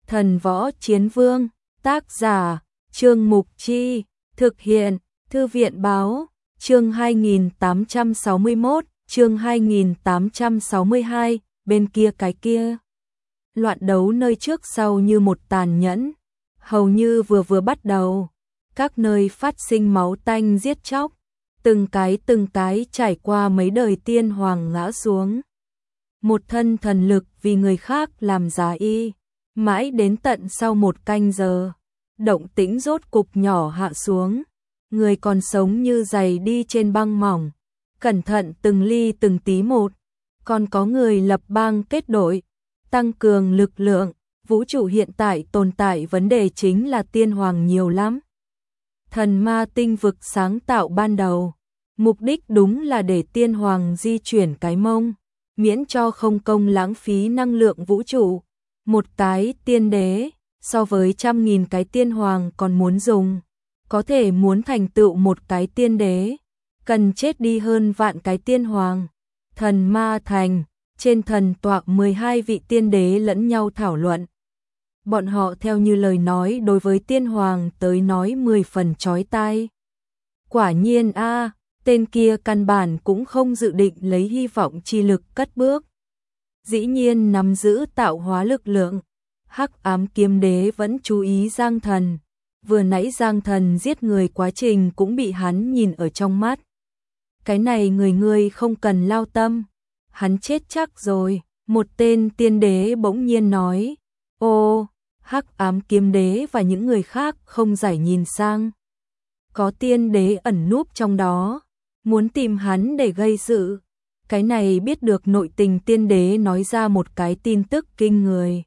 Thần Võ Chiến Vương, tác giả, Trương Mục Chi, thực hiện, Thư viện Báo, chương 2861, chương 2862, bên kia cái kia. Loạn đấu nơi trước sau như một tàn nhẫn, hầu như vừa bắt đầu, các nơi phát sinh máu tanh giết chóc, từng cái trải qua mấy đời tiên hoàng ngã xuống. Một thân thần lực vì người khác làm giá y, mãi đến tận sau một canh giờ, động tĩnh rốt cục nhỏ hạ xuống, người còn sống như giày đi trên băng mỏng, cẩn thận từng ly từng tí một, còn có người lập bang kết đội, tăng cường lực lượng. Vũ trụ hiện tại tồn tại vấn đề chính là tiên hoàng nhiều lắm. Thần ma tinh vực sáng tạo ban đầu, mục đích đúng là để tiên hoàng di chuyển cái mông, miễn cho không công lãng phí năng lượng vũ trụ. Một cái tiên đế, so với 100.000 cái tiên hoàng còn muốn dùng, có thể muốn thành tựu một cái tiên đế, cần chết đi hơn vạn cái tiên hoàng. Thần ma thành, trên thần tọa 12 vị tiên đế lẫn nhau thảo luận. Bọn họ theo như lời nói đối với tiên hoàng tới nói 10 phần chói tai. Quả nhiên tên kia căn bản cũng không dự định lấy hy vọng chi lực cất bước. Dĩ nhiên nắm giữ tạo hóa lực lượng. Hắc ám kiếm đế vẫn chú ý Giang Thần. Vừa nãy Giang Thần giết người quá trình cũng bị hắn nhìn ở trong mắt. Cái này người không cần lao tâm. Hắn chết chắc rồi. Một tên tiên đế bỗng nhiên nói. Ô, Hắc ám kiếm đế và những người khác không giải nhìn sang. Có tiên đế ẩn núp trong đó, muốn tìm hắn để gây sự. Cái này biết được nội tình tiên đế nói ra một cái tin tức kinh người.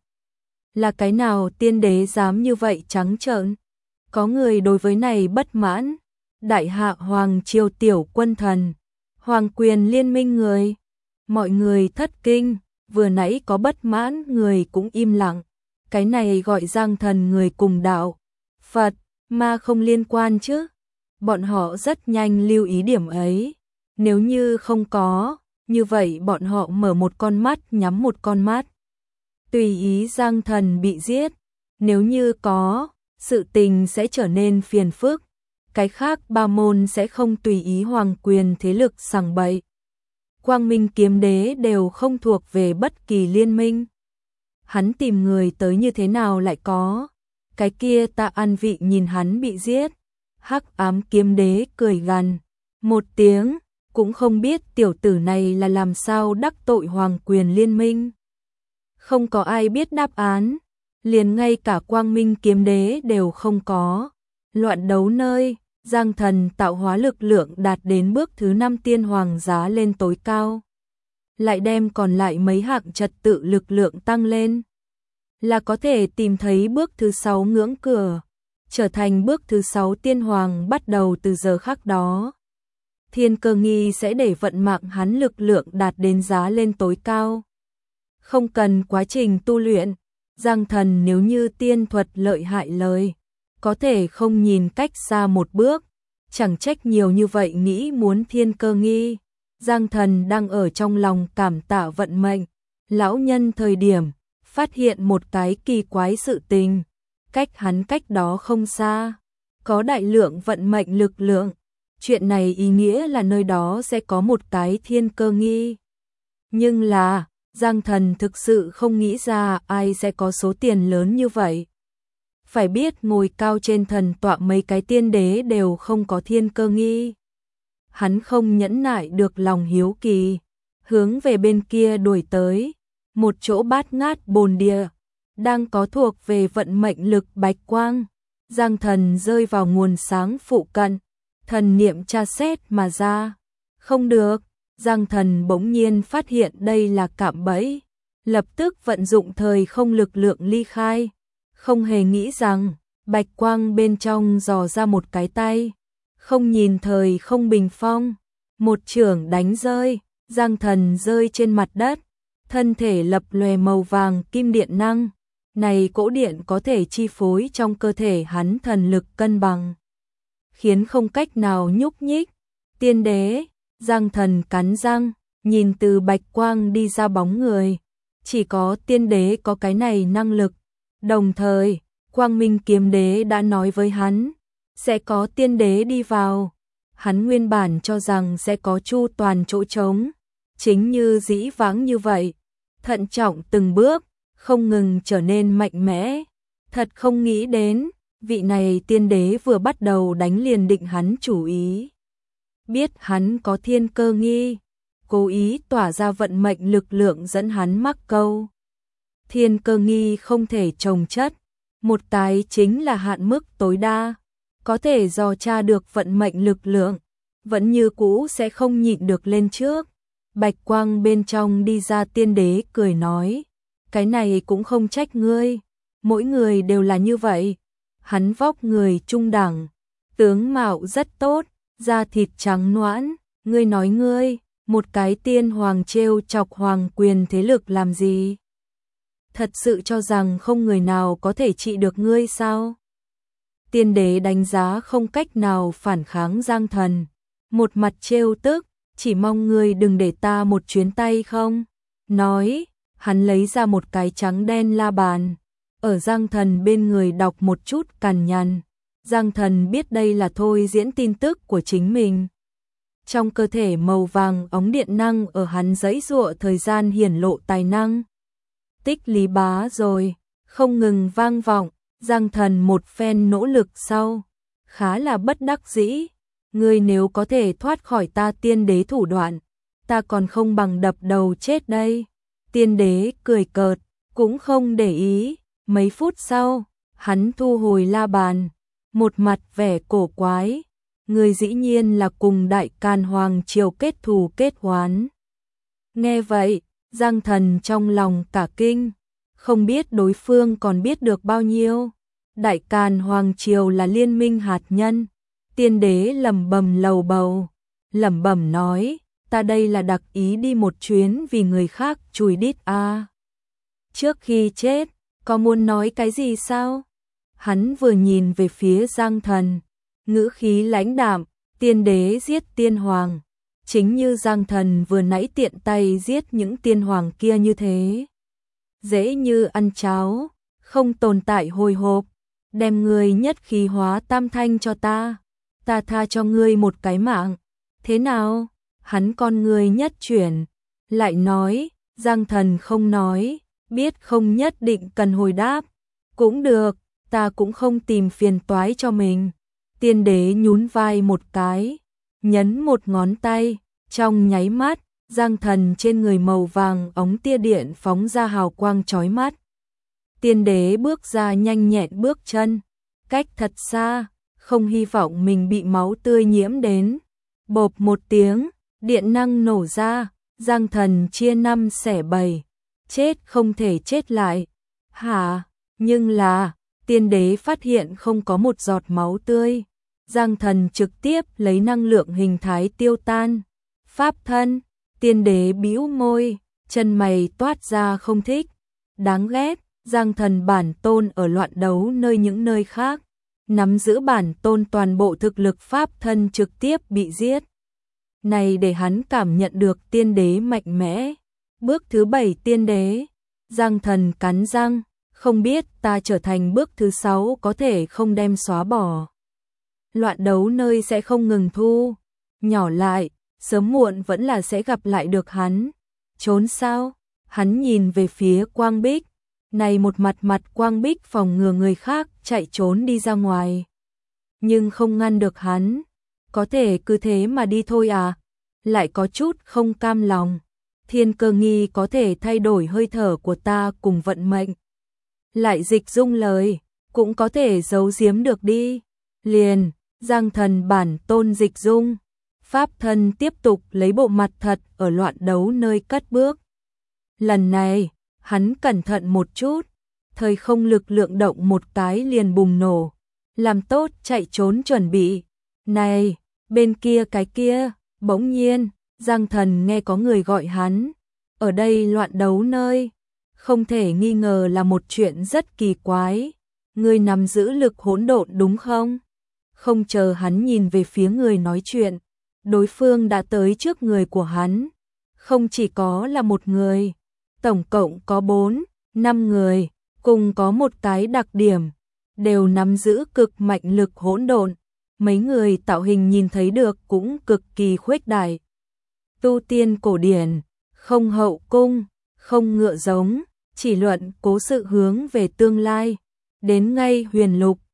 Là cái nào tiên đế dám như vậy trắng trợn? Có người đối với này bất mãn. Đại hạ hoàng triều tiểu quân thần, hoàng quyền liên minh người. Mọi người thất kinh, vừa nãy có bất mãn người cũng im lặng. Cái này gọi Giang Thần người cùng đạo, Phật, ma không liên quan chứ. Bọn họ rất nhanh lưu ý điểm ấy. Nếu như không có, như vậy bọn họ mở một con mắt nhắm một con mắt. Tùy ý Giang Thần bị giết. Nếu như có, sự tình sẽ trở nên phiền phức. Cái khác ba môn sẽ không tùy ý hoàng quyền thế lực sằng bậy. Quang Minh kiếm đế đều không thuộc về bất kỳ liên minh. Hắn tìm người tới như thế nào lại có. Cái kia Ta An Vị nhìn hắn bị giết. Hắc ám kiếm đế cười gằn một tiếng, cũng không biết tiểu tử này là làm sao đắc tội hoàng quyền liên minh. Không có ai biết đáp án, liền ngay cả Quang Minh kiếm đế đều không có. Loạn đấu nơi, Giang Thần tạo hóa lực lượng đạt đến bước thứ 5 tiên hoàng giá lên tối cao. Lại đem còn lại mấy hạng trật tự lực lượng tăng lên. Là có thể tìm thấy bước thứ 6 ngưỡng cửa. Trở thành bước thứ 6 tiên hoàng bắt đầu từ giờ khắc đó. Thiên Cơ Nghi sẽ để vận mạng hắn lực lượng đạt đến giá lên tối cao. Không cần quá trình tu luyện, Giang Thần nếu như tiên thuật lợi hại lời, có thể không nhìn cách xa một bước, chẳng trách nhiều như vậy nghĩ muốn Thiên Cơ Nghi. Giang Thần đang ở trong lòng cảm tạ vận mệnh, lão nhân thời điểm, phát hiện một cái kỳ quái sự tình. Cách hắn cách đó không xa, có đại lượng vận mệnh lực lượng. Chuyện này ý nghĩa là nơi đó sẽ có một cái Thiên Cơ Nghi. Nhưng là, Giang Thần thực sự không nghĩ ra ai sẽ có số tiền lớn như vậy. Phải biết ngồi cao trên thần tọa mấy cái tiên đế đều không có Thiên Cơ Nghi. Hắn không nhẫn nại được lòng hiếu kỳ, hướng về bên kia đuổi tới, một chỗ bát ngát bồn địa. Đang có thuộc về vận mệnh lực bạch quang. Giang Thần rơi vào nguồn sáng phụ cận, thần niệm tra xét mà ra. Không được, Giang Thần bỗng nhiên phát hiện đây là cạm bẫy, lập tức vận dụng thời không lực lượng ly khai. Không hề nghĩ rằng, bạch quang bên trong dò ra một cái tay, không nhìn thời không bình phong, một chưởng đánh rơi, Giang Thần rơi trên mặt đất, thân thể lập lòe màu vàng kim điện năng. Này cỗ điện có thể chi phối trong cơ thể hắn thần lực cân bằng, khiến không cách nào nhúc nhích. Tiên đế, Giang Thần cắn răng, nhìn từ bạch quang đi ra bóng người. Chỉ có tiên đế có cái này năng lực, Đồng thời, Quang Minh Kiếm Đế đã nói với hắn, sẽ có tiên đế đi vào. Hắn nguyên bản cho rằng sẽ có chu toàn chỗ trống, chính như dĩ vãng như vậy, thận trọng từng bước, không ngừng trở nên mạnh mẽ. Thật không nghĩ đến, vị này tiên đế vừa bắt đầu đánh liền định hắn chủ ý. Biết hắn có thiên cơ nghi, cố ý tỏa ra vận mệnh lực lượng dẫn hắn mắc câu. Thiên cơ nghi không thể trồng chất, một cái chính là hạn mức tối đa, có thể dò tra được vận mệnh lực lượng, vẫn như cũ sẽ không nhịn được lên trước. Bạch quang bên trong đi ra tiên đế cười nói, cái này cũng không trách ngươi, mỗi người đều là như vậy. Hắn vóc người trung đẳng, tướng mạo rất tốt, da thịt trắng nõn, ngươi nói ngươi, một cái tiên hoàng trêu chọc hoàng quyền thế lực làm gì? Thật sự cho rằng không người nào có thể trị được ngươi sao? Tiên đế đánh giá không cách nào phản kháng Giang Thần, một mặt trêu tức, chỉ mong ngươi đừng để ta một chuyến tay không? Nói, hắn lấy ra một cái trắng đen la bàn, ở Giang Thần bên người đọc một chút cằn nhằn. Giang Thần biết đây là thôi diễn tin tức của chính mình. Trong cơ thể màu vàng ống điện năng ở hắn giãy giụa thời gian hiển lộ tài năng. Tích lý bá rồi, không ngừng vang vọng. Giang Thần một phen nỗ lực sau, khá là bất đắc dĩ. Ngươi nếu có thể thoát khỏi ta tiên đế thủ đoạn, ta còn không bằng đập đầu chết đây. Tiên đế cười cợt, cũng không để ý. Mấy phút sau, hắn thu hồi la bàn, một mặt vẻ cổ quái. Người dĩ nhiên là cùng Đại Càn Hoàng triều kết thù kết oán. Nghe vậy, Giang Thần trong lòng cả kinh, không biết đối phương còn biết được bao nhiêu. Đại Càn Hoàng triều là liên minh hạt nhân. Tiên đế lẩm bẩm lầu bầu, lẩm bẩm nói, ta đây là đặc ý đi một chuyến vì người khác chùi đít a. Trước khi chết, có muốn nói cái gì sao? Hắn vừa nhìn về phía Giang Thần, ngữ khí lãnh đạm, tiên đế giết tiên hoàng, chính như Giang Thần vừa nãy tiện tay giết những tiên hoàng kia như thế. Dễ như ăn cháo, không tồn tại hồi hộp, đem ngươi nhất khí hóa tam thanh cho ta tha cho ngươi một cái mạng. Thế nào? Hắn con ngươi nhất chuyển, lại nói, Giang Thần không nói, biết không nhất định cần hồi đáp. Cũng được, ta cũng không tìm phiền toái cho mình. Tiên đế nhún vai một cái, nhấn một ngón tay, trong nháy mắt, Giang Thần trên người màu vàng ống tia điện phóng ra hào quang chói mắt. Tiên đế bước ra nhanh nhẹn bước chân, cách thật xa, không hy vọng mình bị máu tươi nhiễm đến. Bộp một tiếng, điện năng nổ ra, Giang Thần chia 5 xẻ 7, chết không thể chết lại. Hả? Nhưng là, tiên đế phát hiện không có một giọt máu tươi. Giang Thần trực tiếp lấy năng lượng hình thái tiêu tan. Pháp thân, tiên đế bĩu môi, chân mày toát ra không thích. Đáng ghét, Giang Thần bản tôn ở loạn đấu nơi những nơi khác, nắm giữ bản tôn toàn bộ thực lực pháp thân trực tiếp bị giết. Này để hắn cảm nhận được tiên đế mạnh mẽ. Bước thứ 7 tiên đế, Giang Thần cắn răng, không biết ta trở thành bước thứ 6 có thể không đem xóa bỏ. Loạn đấu nơi sẽ không ngừng thu nhỏ lại, sớm muộn vẫn là sẽ gặp lại được hắn. Trốn sao? Hắn nhìn về phía Quang Bích, này một mặt Quang Bích phòng ngừa người khác chạy trốn đi ra ngoài, nhưng không ngăn được hắn. Có thể cứ thế mà đi thôi à? Lại có chút không cam lòng. Thiên cơ nghi có thể thay đổi hơi thở của ta cùng vận mệnh. Lại dịch dung lời, cũng có thể giấu giếm được đi. Liền, Giang Thần bản tôn dịch dung. Pháp thân tiếp tục lấy bộ mặt thật ở loạn đấu nơi cất bước. Lần này, hắn cẩn thận một chút, thời không lực lượng động một cái liền bùng nổ, làm tốt chạy trốn chuẩn bị. Này, bên kia cái kia, bỗng nhiên, Giang Thần nghe có người gọi hắn. Ở đây loạn đấu nơi, không thể nghi ngờ là một chuyện rất kỳ quái. Ngươi nắm giữ lực hỗn độn đúng không? Không chờ hắn nhìn về phía người nói chuyện, đối phương đã tới trước người của hắn. Không chỉ có là một người, tổng cộng có 4, 5 người, cùng có một cái đặc điểm, đều nắm giữ cực mạnh lực hỗn độn, mấy người tạo hình nhìn thấy được cũng cực kỳ khuếch đại. Tu tiên cổ điển, không hậu cung, không ngựa giống, chỉ luận cố sự hướng về tương lai, đến ngay huyền lục,